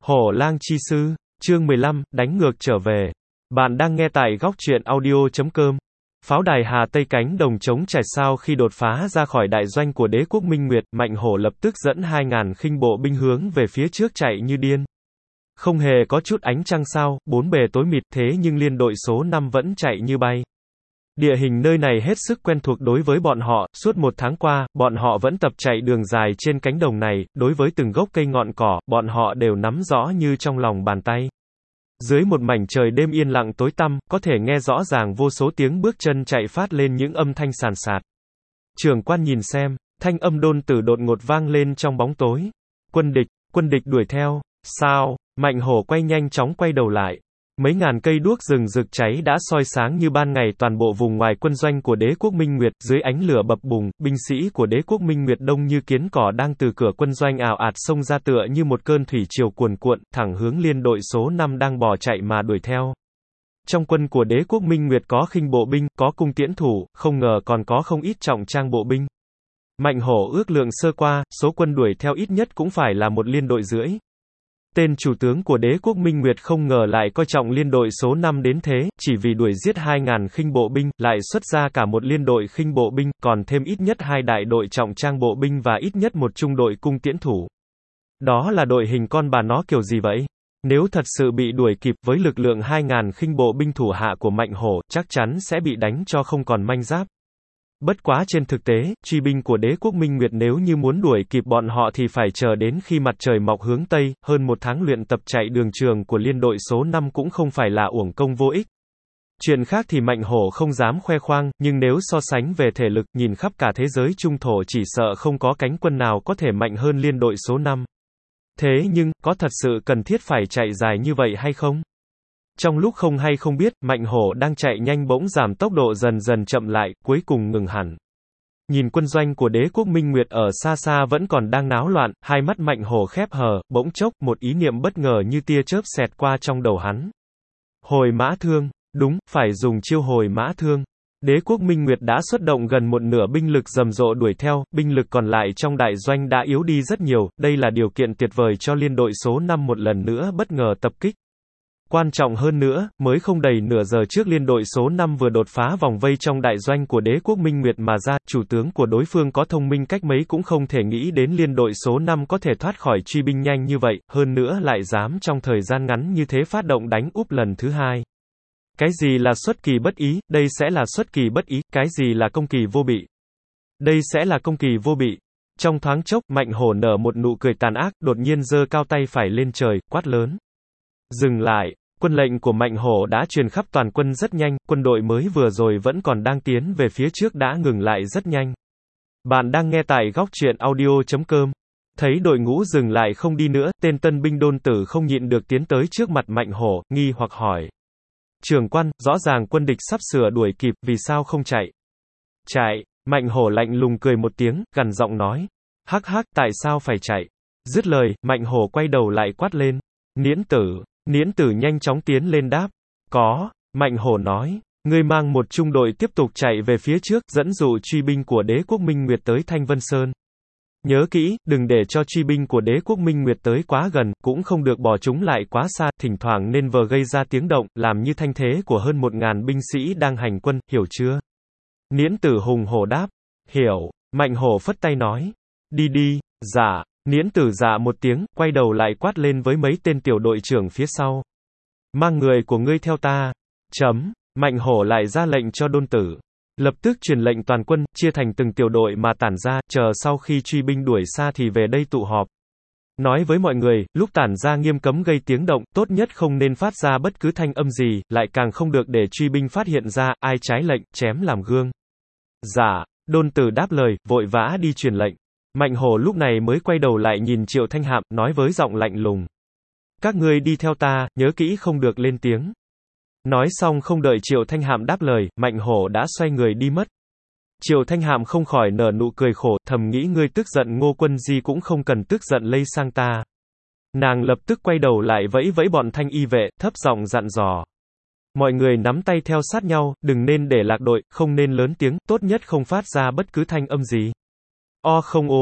Hổ lang chi sư, chương 15, đánh ngược trở về. Bạn đang nghe tại góc truyện audio.com. Pháo đài Hà Tây cánh đồng trống trải sau khi đột phá ra khỏi đại doanh của đế quốc Minh Nguyệt, Mạnh Hổ lập tức dẫn 2.000 khinh bộ binh hướng về phía trước chạy như điên. Không hề có chút ánh trăng sao, bốn bề tối mịt thế nhưng liên đội số 5 vẫn chạy như bay. Địa hình nơi này hết sức quen thuộc đối với bọn họ, suốt một tháng qua, bọn họ vẫn tập chạy đường dài trên cánh đồng này, đối với từng gốc cây ngọn cỏ, bọn họ đều nắm rõ như trong lòng bàn tay. Dưới một mảnh trời đêm yên lặng tối tăm, có thể nghe rõ ràng vô số tiếng bước chân chạy phát lên những âm thanh sàn sạt. Trưởng quan nhìn xem, thanh âm Đôn Tử đột ngột vang lên trong bóng tối. Quân địch đuổi theo. Sao? Mạnh Hổ nhanh chóng quay đầu lại. Mấy ngàn cây đuốc rừng rực cháy đã soi sáng như ban ngày toàn bộ vùng ngoài quân doanh của đế quốc Minh Nguyệt, dưới ánh lửa bập bùng, binh sĩ của đế quốc Minh Nguyệt đông như kiến cỏ đang từ cửa quân doanh ào ạt xông ra tựa như một cơn thủy triều cuồn cuộn, thẳng hướng liên đội số 5 đang bò chạy mà đuổi theo. Trong quân của đế quốc Minh Nguyệt có khinh bộ binh, có cung tiễn thủ, không ngờ còn có không ít trọng trang bộ binh. Mạnh Hổ ước lượng sơ qua, số quân đuổi theo ít nhất cũng phải là 1,5 liên đội. Tên chủ tướng của đế quốc Minh Nguyệt không ngờ lại coi trọng liên đội số 5 đến thế, chỉ vì đuổi giết 2.000 khinh bộ binh, lại xuất ra cả 1 liên đội khinh bộ binh, còn thêm ít nhất 2 đại đội trọng trang bộ binh và ít nhất 1 trung đội cung tiễn thủ. Đó là đội hình con bà nó kiểu gì vậy? Nếu thật sự bị đuổi kịp với lực lượng 2.000 khinh bộ binh thủ hạ của Mạnh Hổ, chắc chắn sẽ bị đánh cho không còn manh giáp. Bất quá trên thực tế, truy binh của đế quốc Minh Nguyệt nếu như muốn đuổi kịp bọn họ thì phải chờ đến khi mặt trời mọc hướng Tây, hơn 1 tháng luyện tập chạy đường trường của liên đội số 5 cũng không phải là uổng công vô ích. Chuyện khác thì Mạnh Hổ không dám khoe khoang, nhưng nếu so sánh về thể lực, nhìn khắp cả thế giới trung thổ chỉ sợ không có cánh quân nào có thể mạnh hơn liên đội số 5. Thế nhưng, có thật sự cần thiết phải chạy dài như vậy hay không? Trong lúc không hay không biết, Mạnh Hổ đang chạy nhanh bỗng giảm tốc độ dần dần chậm lại, cuối cùng ngừng hẳn. Nhìn quân doanh của đế quốc Minh Nguyệt ở xa xa vẫn còn đang náo loạn, hai mắt Mạnh Hổ khép hờ, bỗng chốc, một ý niệm bất ngờ như tia chớp xẹt qua trong đầu hắn. Hồi mã thương, đúng, phải dùng chiêu hồi mã thương. Đế quốc Minh Nguyệt đã xuất động gần một nửa binh lực rầm rộ đuổi theo, binh lực còn lại trong đại doanh đã yếu đi rất nhiều, đây là điều kiện tuyệt vời cho liên đội số 5 một lần nữa bất ngờ tập kích. Quan trọng hơn nữa, mới không đầy nửa giờ trước liên đội số 5 vừa đột phá vòng vây trong đại doanh của đế quốc Minh Nguyệt mà ra, chủ tướng của đối phương có thông minh cách mấy cũng không thể nghĩ đến liên đội số 5 có thể thoát khỏi truy binh nhanh như vậy, hơn nữa lại dám trong thời gian ngắn như thế phát động đánh úp lần thứ hai. Cái gì là xuất kỳ bất ý, đây sẽ là xuất kỳ bất ý, cái gì là công kỳ vô bị. Đây sẽ là công kỳ vô bị. Trong thoáng chốc, Mạnh Hổ nở một nụ cười tàn ác, đột nhiên giơ cao tay phải lên trời, quát lớn. Dừng lại. Quân lệnh của Mạnh Hổ đã truyền khắp toàn quân rất nhanh, quân đội mới vừa rồi vẫn còn đang tiến về phía trước đã ngừng lại rất nhanh. Bạn đang nghe tại góc truyện audio.com. Thấy đội ngũ dừng lại không đi nữa, tên tân binh Đôn Tử không nhịn được tiến tới trước mặt Mạnh Hổ, nghi hoặc hỏi. Trưởng quan, rõ ràng quân địch sắp sửa đuổi kịp, vì sao không chạy? Chạy, Mạnh Hổ lạnh lùng cười một tiếng, gằn giọng nói. Hắc hắc, tại sao phải chạy? Dứt lời, Mạnh Hổ quay đầu lại quát lên. Niễn Tử nhanh chóng tiến lên đáp. Có, Mạnh Hổ nói. Ngươi mang một trung đội tiếp tục chạy về phía trước, dẫn dụ truy binh của đế quốc Minh Nguyệt tới Thanh Vân Sơn. Nhớ kỹ, đừng để cho truy binh của đế quốc Minh Nguyệt tới quá gần, cũng không được bỏ chúng lại quá xa, thỉnh thoảng nên vờ gây ra tiếng động, làm như thanh thế của hơn 1.000 binh sĩ đang hành quân, hiểu chưa? Niễn Tử hùng hổ đáp. Hiểu, Mạnh Hổ phất tay nói. Đi, dạ. Niễn Tử dạ một tiếng, quay đầu lại quát lên với mấy tên tiểu đội trưởng phía sau. Mang người của ngươi theo ta. Mạnh Hổ lại ra lệnh cho Đôn Tử. Lập tức truyền lệnh toàn quân, chia thành từng tiểu đội mà tản ra, chờ sau khi truy binh đuổi xa thì về đây tụ họp. Nói với mọi người, lúc tản ra nghiêm cấm gây tiếng động, tốt nhất không nên phát ra bất cứ thanh âm gì, lại càng không được để truy binh phát hiện ra, ai trái lệnh, chém làm gương. Dạ, Đôn Tử đáp lời, vội vã đi truyền lệnh. Mạnh Hổ lúc này mới quay đầu lại nhìn Triệu Thanh Hạm, nói với giọng lạnh lùng. Các ngươi đi theo ta, nhớ kỹ không được lên tiếng. Nói xong không đợi Triệu Thanh Hạm đáp lời, Mạnh Hổ đã xoay người đi mất. Triệu Thanh Hạm không khỏi nở nụ cười khổ, thầm nghĩ ngươi tức giận Ngô Quân Di cũng không cần tức giận lây sang ta. Nàng lập tức quay đầu lại vẫy vẫy bọn thanh y vệ, thấp giọng dặn dò. Mọi người nắm tay theo sát nhau, đừng nên để lạc đội, không nên lớn tiếng, tốt nhất không phát ra bất cứ thanh âm gì. O không ô,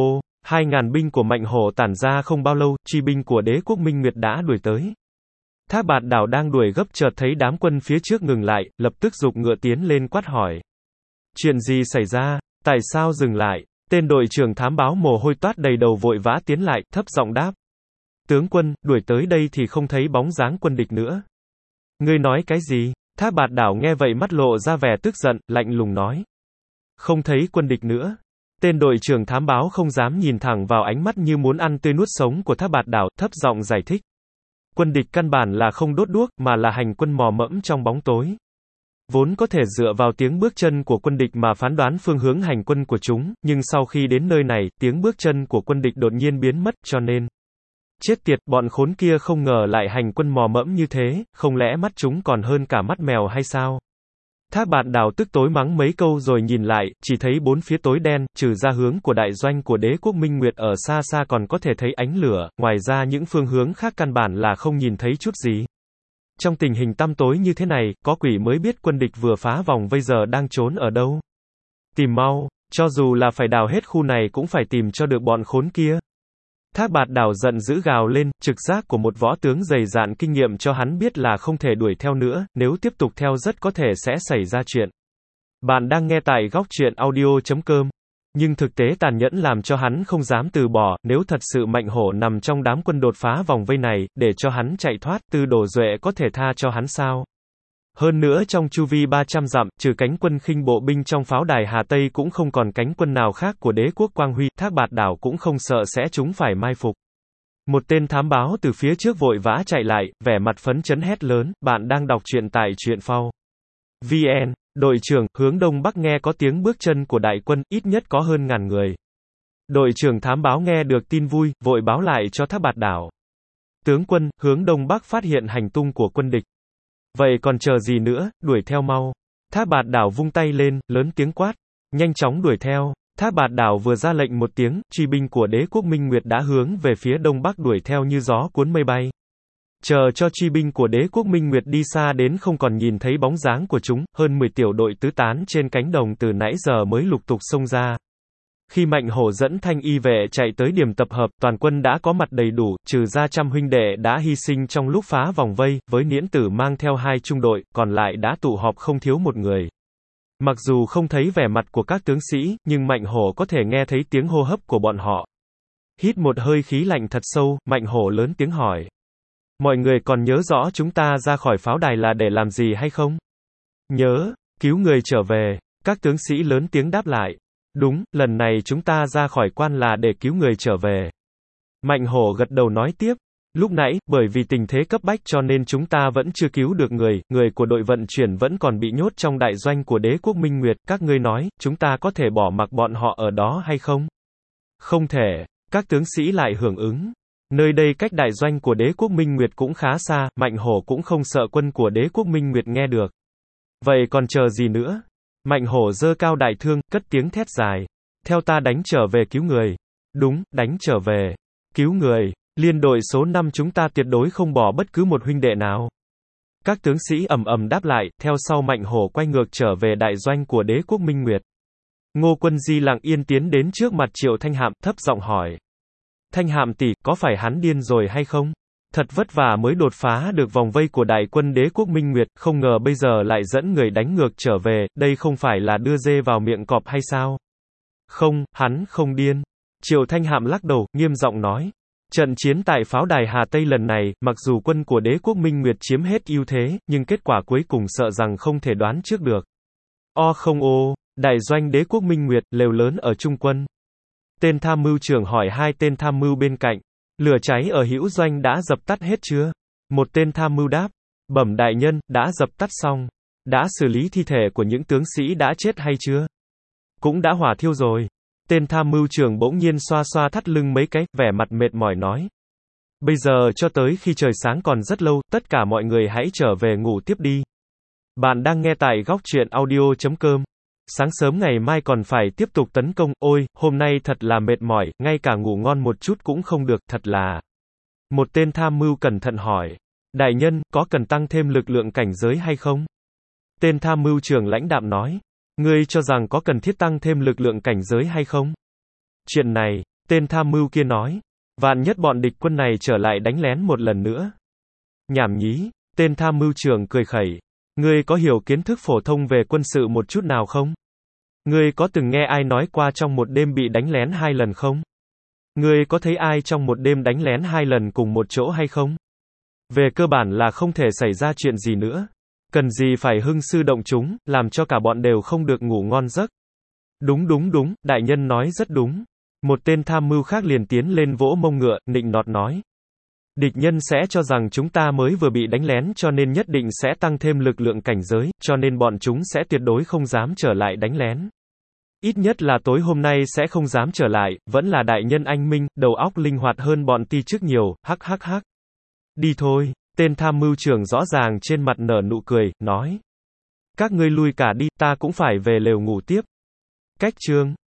2.000 binh của Mạnh Hổ tản ra không bao lâu, truy binh của đế quốc Minh Nguyệt đã đuổi tới. Thác Bạt Đảo đang đuổi gấp chợt thấy đám quân phía trước ngừng lại, lập tức giục ngựa tiến lên quát hỏi. Chuyện gì xảy ra? Tại sao dừng lại? Tên đội trưởng thám báo mồ hôi toát đầy đầu vội vã tiến lại, thấp giọng đáp. Tướng quân, đuổi tới đây thì không thấy bóng dáng quân địch nữa. Ngươi nói cái gì? Thác Bạt Đảo nghe vậy mắt lộ ra vẻ tức giận, lạnh lùng nói. Không thấy quân địch nữa. Tên đội trưởng thám báo không dám nhìn thẳng vào ánh mắt như muốn ăn tươi nuốt sống của Thác Bạt Đảo, thấp giọng giải thích. Quân địch căn bản là không đốt đuốc, mà là hành quân mò mẫm trong bóng tối. Vốn có thể dựa vào tiếng bước chân của quân địch mà phán đoán phương hướng hành quân của chúng, nhưng sau khi đến nơi này, tiếng bước chân của quân địch đột nhiên biến mất, cho nên. Chết tiệt, bọn khốn kia không ngờ lại hành quân mò mẫm như thế, không lẽ mắt chúng còn hơn cả mắt mèo hay sao? Thác Bạt Đảo tức tối mắng mấy câu rồi nhìn lại, chỉ thấy bốn phía tối đen, trừ ra hướng của đại doanh của đế quốc Minh Nguyệt ở xa xa còn có thể thấy ánh lửa, ngoài ra những phương hướng khác căn bản là không nhìn thấy chút gì. Trong tình hình tăm tối như thế này, có quỷ mới biết quân địch vừa phá vòng vây giờ đang trốn ở đâu. Tìm mau, cho dù là phải đào hết khu này cũng phải tìm cho được bọn khốn kia. Thác Bạt Đảo giận dữ gào lên, trực giác của một võ tướng dày dạn kinh nghiệm cho hắn biết là không thể đuổi theo nữa, nếu tiếp tục theo rất có thể sẽ xảy ra chuyện. Bạn đang nghe tại góc truyện audio.com. Nhưng thực tế tàn nhẫn làm cho hắn không dám từ bỏ, nếu thật sự Mạnh Hổ nằm trong đám quân đột phá vòng vây này, để cho hắn chạy thoát, Tư Đồ Duệ có thể tha cho hắn sao? Hơn nữa trong chu vi 300 dặm, trừ cánh quân khinh bộ binh trong pháo đài Hà Tây cũng không còn cánh quân nào khác của đế quốc Quang Huy, Thác Bạt Đảo cũng không sợ sẽ chúng phải mai phục. Một tên thám báo từ phía trước vội vã chạy lại, vẻ mặt phấn chấn hét lớn, bạn đang đọc truyện tại truyện phao. VN, đội trưởng, hướng đông bắc nghe có tiếng bước chân của đại quân, ít nhất có hơn 1000 người. Đội trưởng thám báo nghe được tin vui, vội báo lại cho Thác Bạt Đảo. Tướng quân, hướng đông bắc phát hiện hành tung của quân địch. Vậy còn chờ gì nữa, đuổi theo mau. Thác Bạt Đảo vung tay lên, lớn tiếng quát. Nhanh chóng đuổi theo. Thác Bạt Đảo vừa ra lệnh một tiếng, truy binh của đế quốc Minh Nguyệt đã hướng về phía đông bắc đuổi theo như gió cuốn mây bay. Chờ cho truy binh của đế quốc Minh Nguyệt đi xa đến không còn nhìn thấy bóng dáng của chúng, hơn 10 tiểu đội tứ tán trên cánh đồng từ nãy giờ mới lục tục xông ra. Khi Mạnh Hổ dẫn thanh y vệ chạy tới điểm tập hợp, toàn quân đã có mặt đầy đủ, trừ ra trăm huynh đệ đã hy sinh trong lúc phá vòng vây, với Niễn Tử mang theo 2 trung đội, còn lại đã tụ họp không thiếu một người. Mặc dù không thấy vẻ mặt của các tướng sĩ, nhưng Mạnh Hổ có thể nghe thấy tiếng hô hấp của bọn họ. Hít một hơi khí lạnh thật sâu, Mạnh Hổ lớn tiếng hỏi. Mọi người còn nhớ rõ chúng ta ra khỏi pháo đài là để làm gì hay không? Nhớ, cứu người trở về. Các tướng sĩ lớn tiếng đáp lại. Đúng, lần này chúng ta ra khỏi quan là để cứu người trở về. Mạnh Hổ gật đầu nói tiếp. Lúc nãy, bởi vì tình thế cấp bách cho nên chúng ta vẫn chưa cứu được người của đội vận chuyển vẫn còn bị nhốt trong đại doanh của đế quốc Minh Nguyệt. Các ngươi nói, chúng ta có thể bỏ mặc bọn họ ở đó hay không? Không thể. Các tướng sĩ lại hưởng ứng. Nơi đây cách đại doanh của đế quốc Minh Nguyệt cũng khá xa, Mạnh Hổ cũng không sợ quân của đế quốc Minh Nguyệt nghe được. Vậy còn chờ gì nữa? Mạnh Hổ giơ cao đại thương, cất tiếng thét dài. Theo ta đánh trở về cứu người. Đúng, đánh trở về. Cứu người. Liên đội số 5 chúng ta tuyệt đối không bỏ bất cứ một huynh đệ nào. Các tướng sĩ ầm ầm đáp lại, theo sau Mạnh Hổ quay ngược trở về đại doanh của đế quốc Minh Nguyệt. Ngô Quân Di lặng yên tiến đến trước mặt Triệu Thanh Hạm, thấp giọng hỏi. Thanh Hạm tỷ, có phải hắn điên rồi hay không? Thật vất vả mới đột phá được vòng vây của đại quân đế quốc Minh Nguyệt, không ngờ bây giờ lại dẫn người đánh ngược trở về, đây không phải là đưa dê vào miệng cọp hay sao? Không, hắn không điên. Triệu Thanh Hạm lắc đầu, nghiêm giọng nói. Trận chiến tại pháo đài Hà Tây lần này, mặc dù quân của đế quốc Minh Nguyệt chiếm hết ưu thế, nhưng kết quả cuối cùng sợ rằng không thể đoán trước được. Đại doanh đế quốc Minh Nguyệt, lều lớn ở trung quân. Tên tham mưu trưởng hỏi 2 tên tham mưu bên cạnh. Lửa cháy ở hữu doanh đã dập tắt hết chưa? Một tên tham mưu đáp. Bẩm đại nhân, đã dập tắt xong. Đã xử lý thi thể của những tướng sĩ đã chết hay chưa? Cũng đã hỏa thiêu rồi. Tên tham mưu trưởng bỗng nhiên xoa xoa thắt lưng mấy cái, vẻ mặt mệt mỏi nói. Bây giờ cho tới khi trời sáng còn rất lâu, tất cả mọi người hãy trở về ngủ tiếp đi. Bạn đang nghe tại góc truyện audio.com. Sáng sớm ngày mai còn phải tiếp tục tấn công, ôi, hôm nay thật là mệt mỏi, ngay cả ngủ ngon một chút cũng không được, thật là. Một tên tham mưu cẩn thận hỏi. Đại nhân, có cần tăng thêm lực lượng cảnh giới hay không? Tên tham mưu trưởng lãnh đạm nói. Ngươi cho rằng có cần thiết tăng thêm lực lượng cảnh giới hay không? Chuyện này, Tên tham mưu kia nói. Vạn nhất bọn địch quân này trở lại đánh lén một lần nữa. Nhảm nhí, tên tham mưu trưởng cười khẩy. Ngươi có hiểu kiến thức phổ thông về quân sự một chút nào không? Ngươi có từng nghe ai nói qua trong một đêm bị đánh lén 2 lần không? Ngươi có thấy ai trong một đêm đánh lén 2 lần cùng một chỗ hay không? Về cơ bản là không thể xảy ra chuyện gì nữa. Cần gì phải hưng sư động chúng, làm cho cả bọn đều không được ngủ ngon giấc. Đúng đúng đúng, đại nhân nói rất đúng. Một tên tham mưu khác liền tiến lên vỗ mông ngựa, nịnh nọt nói. Địch nhân sẽ cho rằng chúng ta mới vừa bị đánh lén cho nên nhất định sẽ tăng thêm lực lượng cảnh giới, cho nên bọn chúng sẽ tuyệt đối không dám trở lại đánh lén. Ít nhất là tối hôm nay sẽ không dám trở lại, vẫn là đại nhân anh minh, đầu óc linh hoạt hơn bọn ti trước nhiều, hắc hắc hắc. Đi thôi, tên tham mưu trưởng rõ ràng trên mặt nở nụ cười, nói. Các ngươi lui cả đi, ta cũng phải về lều ngủ tiếp. Cách chương